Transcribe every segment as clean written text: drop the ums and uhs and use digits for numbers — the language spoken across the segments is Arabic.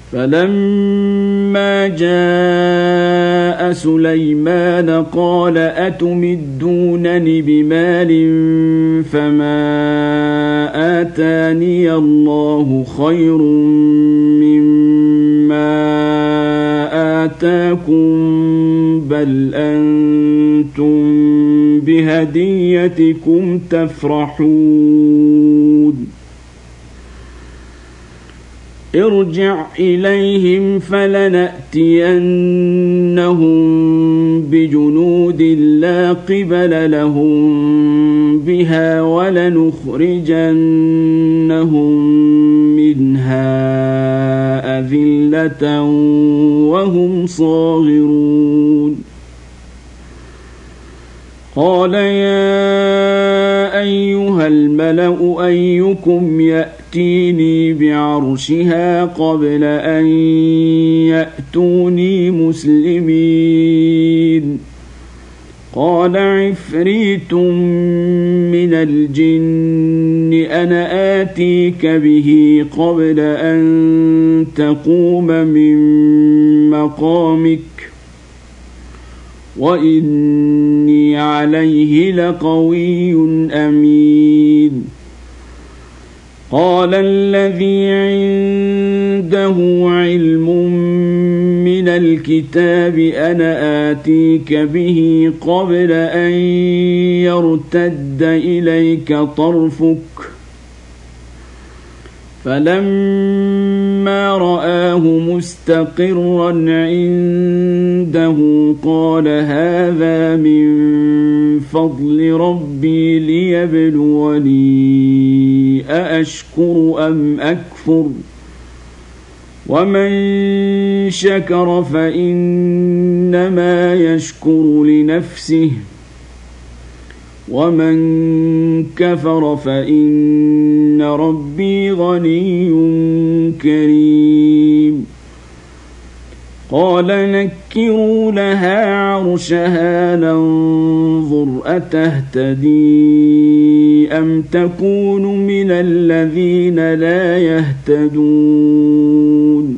فلما جاء سليمان قال أتمدونني بمال فما آتاني الله خير مما آتاكم بل أنتم بهديتكم تفرحون ارجع إليهم فلنأتينهم بجنود لا قبل لهم بها ولنخرجنهم منها أذلة وهم صاغرون قال يا أيها الملأ أيكم يأتيني بعرشها قبل أن يأتوني مسلمين قال عفريت من الجن أنا آتيك به قبل أن تقوم من مقامك وإني عليه لقوي أمين قال الذي عنده علم من الكتاب أنا آتيك به قبل أن يرتد إليك طرفك فلما رآه مستقرا عنده قال هذا من فضل ربي ليبلوني أأشكر أم أكفر ومن شكر فإنما يشكر لنفسه ومن كفر فإن ربي غني كريم قال نكروا لها عرشها ننظر أتهتدي أم تكون من الذين لا يهتدون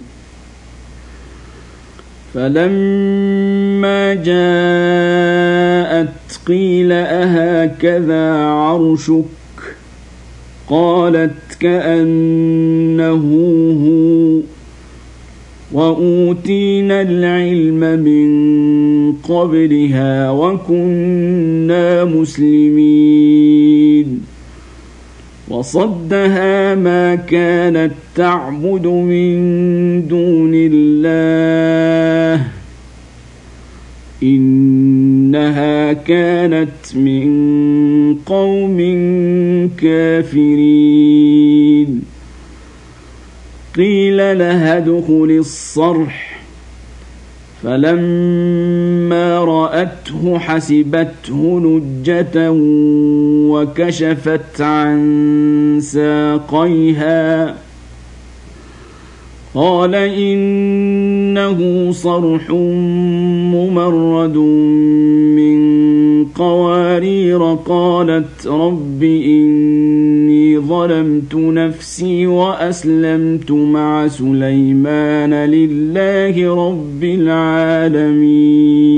فلما جاءت قيل أهكذا عرشك قالت كأنه هو وأوتينا العلم من قبلها وكنا مسلمين وصدها ما كانت تعبد من دون الله إنها كانت من قوم كافرين قيل لها ادخل الصرح فلما رأته حسبته لجة وكشفت عن ساقيها قال إنه صرح ممرد من قوارير قالت رب إني ظلمت نفسي وأسلمت مع سليمان لله رب العالمين